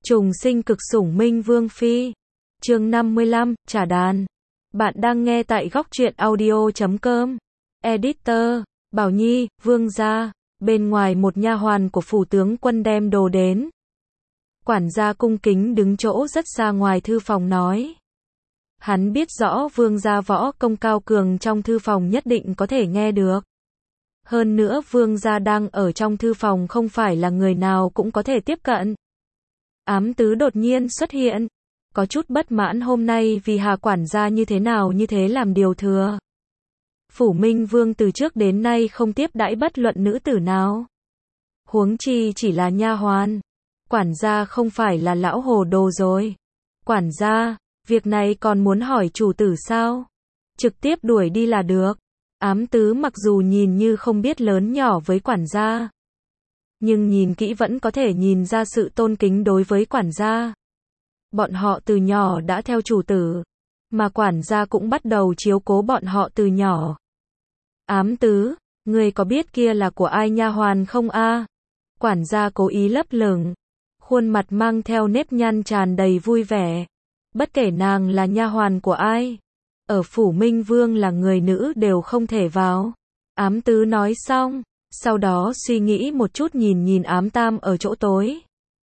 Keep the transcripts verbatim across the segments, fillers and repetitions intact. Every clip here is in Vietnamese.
Trùng sinh cực sủng Minh Vương Phi. Chương năm mươi lăm, trả đàn. Bạn đang nghe tại góc truyện audio chấm com. Editor, Bảo Nhi, Vương gia. Bên ngoài một nha hoàn của phủ tướng quân đem đồ đến. Quản gia cung kính đứng chỗ rất xa ngoài thư phòng nói. Hắn biết rõ vương gia võ công cao cường trong thư phòng nhất định có thể nghe được. Hơn nữa vương gia đang ở trong thư phòng không phải là người nào cũng có thể tiếp cận. Ám tứ đột nhiên xuất hiện, có chút bất mãn hôm nay vì Hà quản gia như thế nào như thế làm điều thừa. Phủ Minh Vương từ trước đến nay không tiếp đãi bất luận nữ tử nào. Huống chi chỉ là nha hoàn. Quản gia không phải là lão hồ đồ rồi. Quản gia, việc này còn muốn hỏi chủ tử sao? Trực tiếp đuổi đi là được. Ám tứ mặc dù nhìn như không biết lớn nhỏ với quản gia, nhưng nhìn kỹ vẫn có thể nhìn ra sự tôn kính đối với quản gia. Bọn họ từ nhỏ đã theo chủ tử, mà quản gia cũng bắt đầu chiếu cố bọn họ từ nhỏ. Ám tứ, ngươi có biết kia là của ai nha hoàn không a? Quản gia cố ý lấp lửng, khuôn mặt mang theo nếp nhăn tràn đầy vui vẻ. Bất kể nàng là nha hoàn của ai, ở phủ Minh Vương là người nữ đều không thể vào. Ám tứ nói xong, sau đó suy nghĩ một chút nhìn nhìn ám tam ở chỗ tối.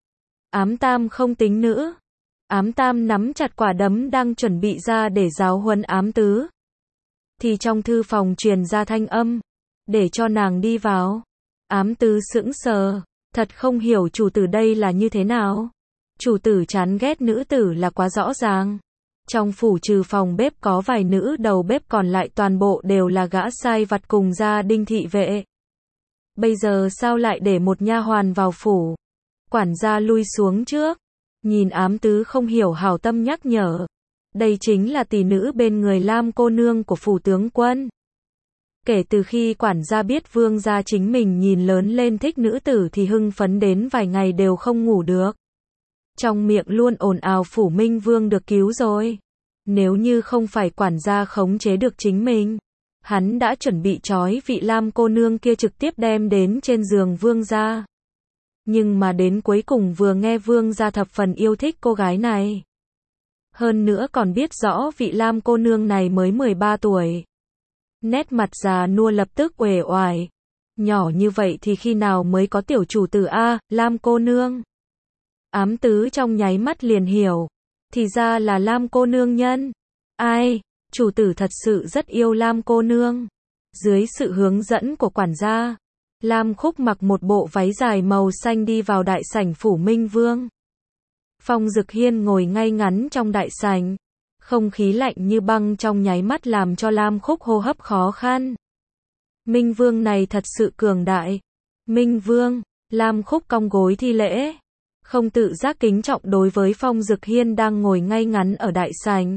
Ám tam không tính nữ. Ám tam nắm chặt quả đấm đang chuẩn bị ra để giáo huấn ám tứ. Thì trong thư phòng truyền ra thanh âm, để cho nàng đi vào. Ám tứ sững sờ, thật không hiểu chủ tử đây là như thế nào. Chủ tử chán ghét nữ tử là quá rõ ràng. Trong phủ trừ phòng bếp có vài nữ đầu bếp còn lại toàn bộ đều là gã sai vặt cùng gia đình thị vệ. Bây giờ sao lại để một nha hoàn vào phủ? Quản gia lui xuống trước, nhìn ám tứ không hiểu hảo tâm nhắc nhở. Đây chính là tỷ nữ bên người Lam cô nương của phủ tướng quân. Kể từ khi quản gia biết vương gia chính mình nhìn lớn lên thích nữ tử thì hưng phấn đến vài ngày đều không ngủ được. Trong miệng luôn ồn ào phủ Minh Vương được cứu rồi. Nếu như không phải quản gia khống chế được chính mình, hắn đã chuẩn bị trói vị Lam cô nương kia trực tiếp đem đến trên giường vương gia. Nhưng mà đến cuối cùng vừa nghe vương gia thập phần yêu thích cô gái này. Hơn nữa còn biết rõ vị Lam cô nương này mới mười ba tuổi. Nét mặt già nua lập tức uể oải. Nhỏ như vậy thì khi nào mới có tiểu chủ tử a, Lam cô nương? Ám tứ trong nháy mắt liền hiểu. Thì ra là Lam cô nương nhân. Ai, chủ tử thật sự rất yêu Lam cô nương. Dưới sự hướng dẫn của quản gia, Lam Khúc mặc một bộ váy dài màu xanh đi vào đại sảnh phủ Minh Vương. Phong Dực Hiên ngồi ngay ngắn trong đại sảnh. Không khí lạnh như băng trong nháy mắt làm cho Lam Khúc hô hấp khó khăn. Minh Vương này thật sự cường đại. Minh Vương, Lam Khúc cong gối thi lễ. Không tự giác kính trọng đối với Phong Dực Hiên đang ngồi ngay ngắn ở đại sảnh.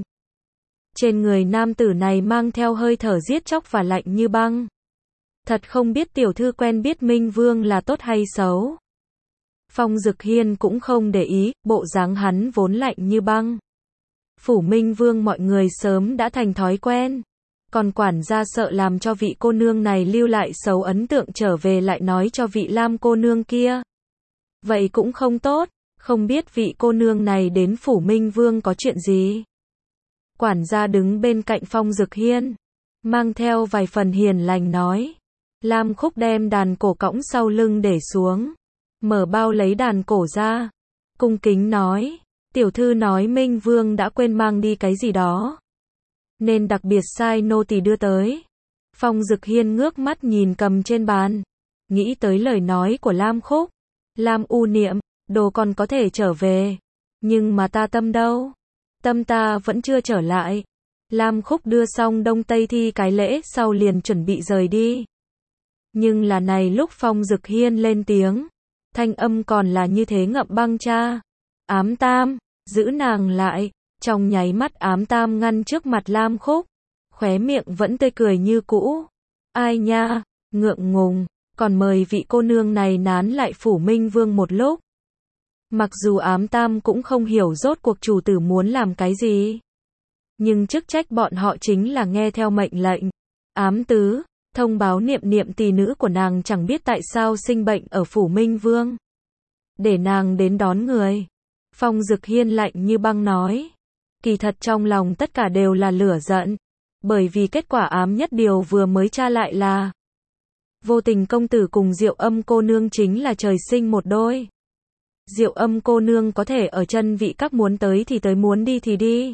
Trên người nam tử này mang theo hơi thở giết chóc và lạnh như băng. Thật không biết tiểu thư quen biết Minh Vương là tốt hay xấu. Phong Dực Hiên cũng không để ý, bộ dáng hắn vốn lạnh như băng. Phủ Minh Vương mọi người sớm đã thành thói quen. Còn quản gia sợ làm cho vị cô nương này lưu lại xấu ấn tượng trở về lại nói cho vị Lam cô nương kia. Vậy cũng không tốt, không biết vị cô nương này đến phủ Minh Vương có chuyện gì. Quản gia đứng bên cạnh Phong Dực Hiên, mang theo vài phần hiền lành nói. Lam Khúc đem đàn cổ cõng sau lưng để xuống, mở bao lấy đàn cổ ra, cung kính nói, tiểu thư nói Minh Vương đã quên mang đi cái gì đó, nên đặc biệt sai nô tỳ đưa tới. Phong Dực Hiên ngước mắt nhìn cầm trên bàn, nghĩ tới lời nói của Lam Khúc. Lam U Niệm, đồ còn có thể trở về, nhưng mà ta tâm đâu? Tâm ta vẫn chưa trở lại. Lam Khúc đưa xong đông tây thi cái lễ sau liền chuẩn bị rời đi. Nhưng là này lúc Phong Dực Hiên lên tiếng, thanh âm còn là như thế ngậm băng cha. Ám tam, giữ nàng lại. Trong nháy mắt ám tam ngăn trước mặt Lam Khúc, khóe miệng vẫn tươi cười như cũ. Ai nha, ngượng ngùng, còn mời vị cô nương này nán lại phủ Minh Vương một lúc. Mặc dù ám tam cũng không hiểu rốt cuộc chủ tử muốn làm cái gì, nhưng chức trách bọn họ chính là nghe theo mệnh lệnh. Ám tứ, thông báo Niệm Niệm tỷ nữ của nàng chẳng biết tại sao sinh bệnh ở phủ Minh Vương, để nàng đến đón người. Phong Dực Hiên lạnh như băng nói. Kỳ thật trong lòng tất cả đều là lửa giận. Bởi vì kết quả ám nhất điều vừa mới tra lại là Vô Tình công tử cùng Diệu Âm cô nương chính là trời sinh một đôi. Diệu Âm cô nương có thể ở chân vị các muốn tới thì tới, muốn đi thì đi.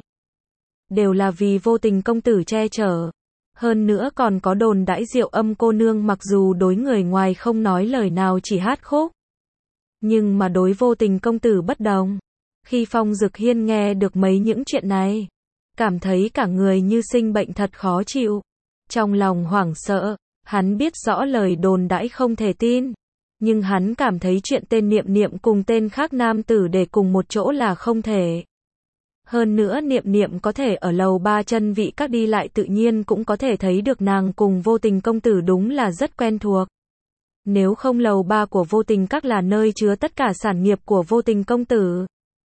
Đều là vì Vô Tình công tử che chở. Hơn nữa còn có đồn đãi Diệu Âm cô nương mặc dù đối người ngoài không nói lời nào, chỉ hát khúc, nhưng mà đối Vô Tình công tử bất đồng. Khi Phong Dực Hiên nghe được mấy những chuyện này, cảm thấy cả người như sinh bệnh, thật khó chịu. Trong lòng hoảng sợ, hắn biết rõ lời đồn đãi không thể tin, nhưng hắn cảm thấy chuyện tên Niệm Niệm cùng tên khác nam tử để cùng một chỗ là không thể. Hơn nữa Niệm Niệm có thể ở lầu ba chân vị các đi lại, tự nhiên cũng có thể thấy được nàng cùng Vô Tình công tử đúng là rất quen thuộc. Nếu không lầu ba của Vô Tình các là nơi chứa tất cả sản nghiệp của Vô Tình công tử,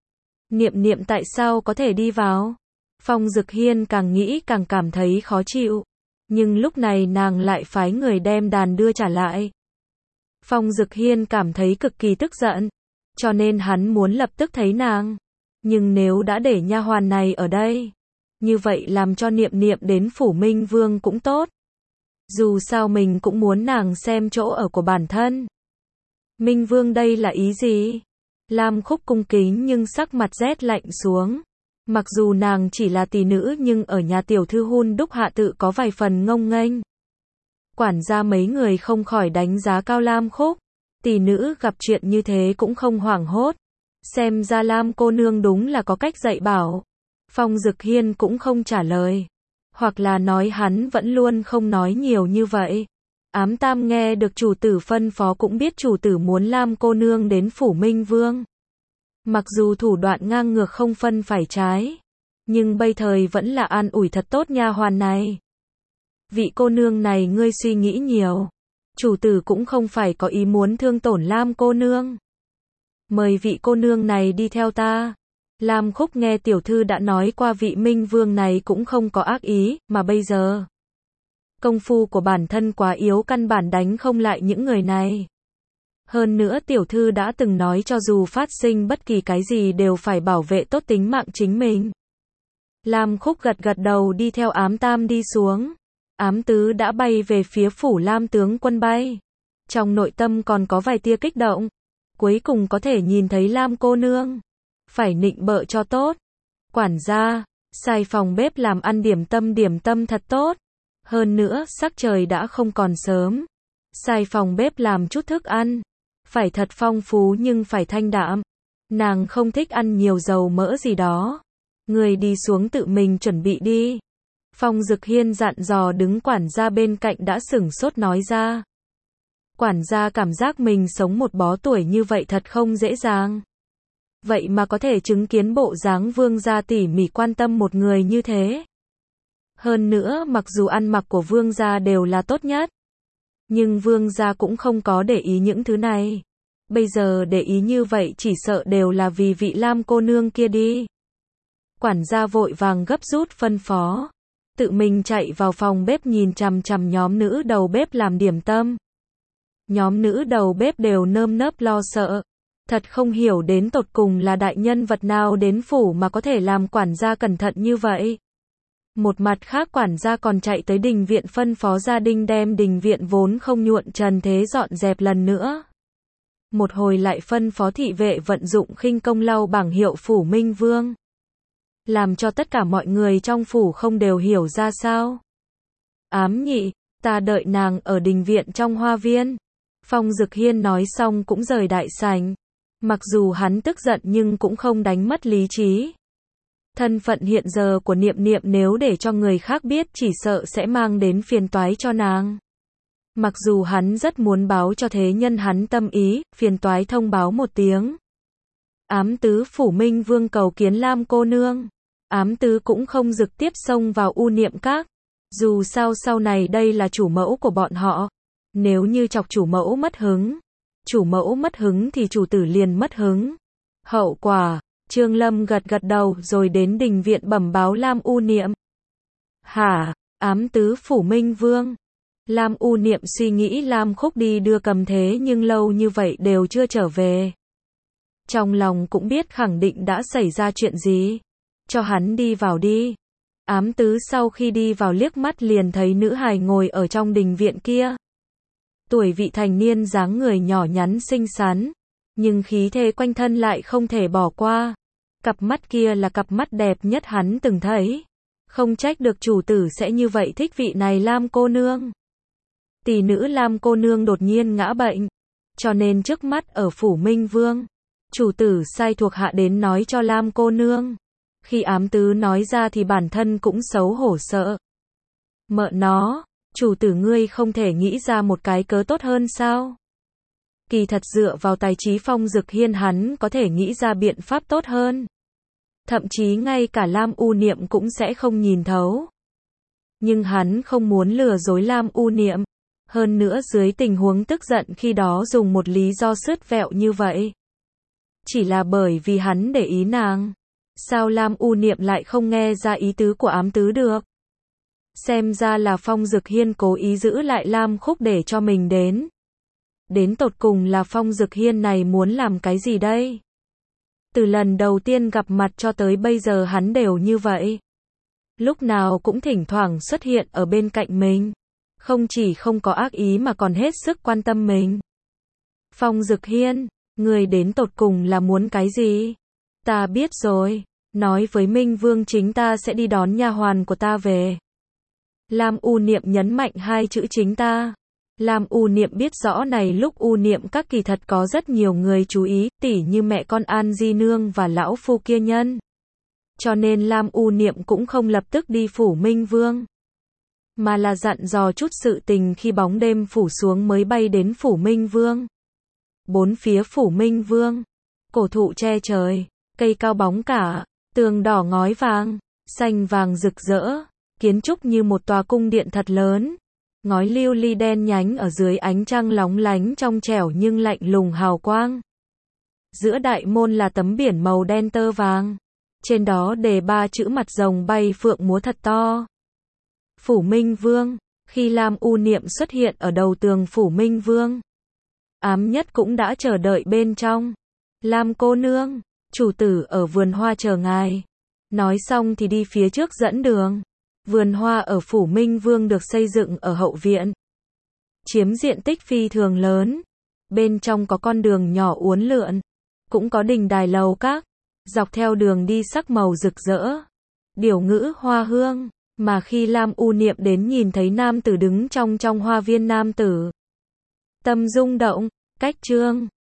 Niệm Niệm tại sao có thể đi vào? Phong Dực Hiên càng nghĩ càng cảm thấy khó chịu, nhưng lúc này nàng lại phái người đem đàn đưa trả lại. Phong Dực Hiên cảm thấy cực kỳ tức giận, cho nên hắn muốn lập tức thấy nàng. Nhưng nếu đã để nha hoàn này ở đây, như vậy làm cho Niệm Niệm đến phủ Minh Vương cũng tốt. Dù sao mình cũng muốn nàng xem chỗ ở của bản thân. Minh Vương đây là ý gì? Lam Khúc cung kính nhưng sắc mặt rét lạnh xuống. Mặc dù nàng chỉ là tỷ nữ nhưng ở nhà tiểu thư Hun Đúc hạ tự có vài phần ngông nghênh. Quản gia mấy người không khỏi đánh giá cao Lam Khúc. Tỷ nữ gặp chuyện như thế cũng không hoảng hốt. Xem ra Lam cô nương đúng là có cách dạy bảo. Phong Dực Hiên cũng không trả lời. Hoặc là nói hắn vẫn luôn không nói nhiều như vậy. Ám Tam nghe được chủ tử phân phó cũng biết chủ tử muốn Lam cô nương đến phủ Minh Vương. Mặc dù thủ đoạn ngang ngược không phân phải trái, nhưng bây thời vẫn là an ủi thật tốt nha hoàn này. Vị cô nương này ngươi suy nghĩ nhiều. Chủ tử cũng không phải có ý muốn thương tổn Lam cô nương. Mời vị cô nương này đi theo ta. Lam Khúc nghe tiểu thư đã nói qua vị Minh Vương này cũng không có ác ý, mà bây giờ công phu của bản thân quá yếu, căn bản đánh không lại những người này. Hơn nữa tiểu thư đã từng nói cho dù phát sinh bất kỳ cái gì đều phải bảo vệ tốt tính mạng chính mình. Lam Khúc gật gật đầu đi theo Ám Tam đi xuống. Ám Tứ đã bay về phía phủ Lam tướng quân bay. Trong nội tâm còn có vài tia kích động. Cuối cùng có thể nhìn thấy Lam cô nương. Phải nịnh bợ cho tốt. Quản gia, sai phòng bếp làm ăn điểm tâm điểm tâm thật tốt. Hơn nữa sắc trời đã không còn sớm. Sai phòng bếp làm chút thức ăn. Phải thật phong phú nhưng phải thanh đạm. Nàng không thích ăn nhiều dầu mỡ gì đó. Người đi xuống tự mình chuẩn bị đi. Phong Dực Hiên dặn dò đứng quản gia bên cạnh đã sửng sốt nói ra. Quản gia cảm giác mình sống một bó tuổi như vậy thật không dễ dàng. Vậy mà có thể chứng kiến bộ dáng vương gia tỉ mỉ quan tâm một người như thế. Hơn nữa mặc dù ăn mặc của vương gia đều là tốt nhất, nhưng vương gia cũng không có để ý những thứ này. Bây giờ để ý như vậy chỉ sợ đều là vì vị Lam cô nương kia đi. Quản gia vội vàng gấp rút phân phó. Tự mình chạy vào phòng bếp nhìn chằm chằm nhóm nữ đầu bếp làm điểm tâm. Nhóm nữ đầu bếp đều nơm nớp lo sợ. Thật không hiểu đến tột cùng là đại nhân vật nào đến phủ mà có thể làm quản gia cẩn thận như vậy. Một mặt khác quản gia còn chạy tới đình viện phân phó gia đình đem đình viện vốn không nhuộn trần thế dọn dẹp lần nữa. Một hồi lại phân phó thị vệ vận dụng khinh công lau bảng hiệu phủ Minh Vương. Làm cho tất cả mọi người trong phủ không đều hiểu ra sao. Ám Nhị, ta đợi nàng ở đình viện trong hoa viên. Phong Dực Hiên nói xong cũng rời đại sảnh. Mặc dù hắn tức giận nhưng cũng không đánh mất lý trí. Thân phận hiện giờ của Niệm Niệm nếu để cho người khác biết chỉ sợ sẽ mang đến phiền toái cho nàng. Mặc dù hắn rất muốn báo cho thế nhân hắn tâm ý, phiền toái thông báo một tiếng. Ám Tứ phủ Minh Vương cầu kiến Lam cô nương. Ám Tứ cũng không trực tiếp xông vào U Niệm các. Dù sao sau này đây là chủ mẫu của bọn họ. Nếu như chọc chủ mẫu mất hứng, chủ mẫu mất hứng thì chủ tử liền mất hứng. Hậu quả, Trương Lâm gật gật đầu rồi đến đình viện bẩm báo Lam U Niệm. Hả, Ám Tứ phủ Minh Vương. Lam U Niệm suy nghĩ Lam Khúc đi đưa Cầm thế nhưng lâu như vậy đều chưa trở về. Trong lòng cũng biết khẳng định đã xảy ra chuyện gì. Cho hắn đi vào đi. Ám tứ sau khi đi vào liếc mắt liền thấy nữ hài ngồi ở trong đình viện kia. Tuổi vị thành niên dáng người nhỏ nhắn xinh xắn, nhưng khí thế quanh thân lại không thể bỏ qua. Cặp mắt kia là cặp mắt đẹp nhất hắn từng thấy. Không trách được chủ tử sẽ như vậy thích vị này Lam cô nương. Tỷ nữ Lam cô nương đột nhiên ngã bệnh, cho nên trước mắt ở phủ Minh Vương, chủ tử sai thuộc hạ đến nói cho Lam cô nương. Khi ám tứ nói ra thì bản thân cũng xấu hổ sợ. Mợ nó, chủ tử ngươi không thể nghĩ ra một cái cớ tốt hơn sao? Kỳ thật dựa vào tài trí Phong Dực Hiên hắn có thể nghĩ ra biện pháp tốt hơn. Thậm chí ngay cả Lam U Niệm cũng sẽ không nhìn thấu. Nhưng hắn không muốn lừa dối Lam U Niệm. Hơn nữa dưới tình huống tức giận khi đó dùng một lý do sứt vẹo như vậy. Chỉ là bởi vì hắn để ý nàng. Sao Lam U Niệm lại không nghe ra ý tứ của ám tứ được? Xem ra là Phong Dực Hiên cố ý giữ lại Lam Khúc để cho mình đến. Đến tột cùng là Phong Dực Hiên này muốn làm cái gì đây? Từ lần đầu tiên gặp mặt cho tới bây giờ hắn đều như vậy. Lúc nào cũng thỉnh thoảng xuất hiện ở bên cạnh mình. Không chỉ không có ác ý mà còn hết sức quan tâm mình. Phong Dực Hiên, người đến tột cùng là muốn cái gì? Ta biết rồi, nói với Minh Vương chính ta sẽ đi đón nha hoàn của ta về. Lam U Niệm nhấn mạnh hai chữ chính ta. Lam U Niệm biết rõ này lúc U Niệm các kỳ thật có rất nhiều người chú ý, tỉ như mẹ con An Di Nương và lão phu kia nhân. Cho nên Lam U Niệm cũng không lập tức đi phủ Minh Vương. Mà là dặn dò chút sự tình khi bóng đêm phủ xuống mới bay đến phủ Minh Vương. Bốn phía phủ Minh Vương, cổ thụ che trời, cây cao bóng cả, tường đỏ ngói vàng, xanh vàng rực rỡ, kiến trúc như một tòa cung điện thật lớn. Ngói lưu ly đen nhánh ở dưới ánh trăng lóng lánh trong trẻo nhưng lạnh lùng hào quang. Giữa đại môn là tấm biển màu đen tơ vàng. Trên đó đề ba chữ mặt rồng bay phượng múa thật to. Phủ Minh Vương, khi Lam U Niệm xuất hiện ở đầu tường phủ Minh Vương. Ám Nhất cũng đã chờ đợi bên trong. Lam cô nương, chủ tử ở vườn hoa chờ ngài. Nói xong thì đi phía trước dẫn đường. Vườn hoa ở phủ Minh Vương được xây dựng ở hậu viện. Chiếm diện tích phi thường lớn. Bên trong có con đường nhỏ uốn lượn. Cũng có đình đài lầu các. Dọc theo đường đi sắc màu rực rỡ. Điểu ngữ hoa hương. Mà khi Lam U Niệm đến nhìn thấy nam tử đứng trong trong hoa viên nam tử. Tâm rung động, cách trương.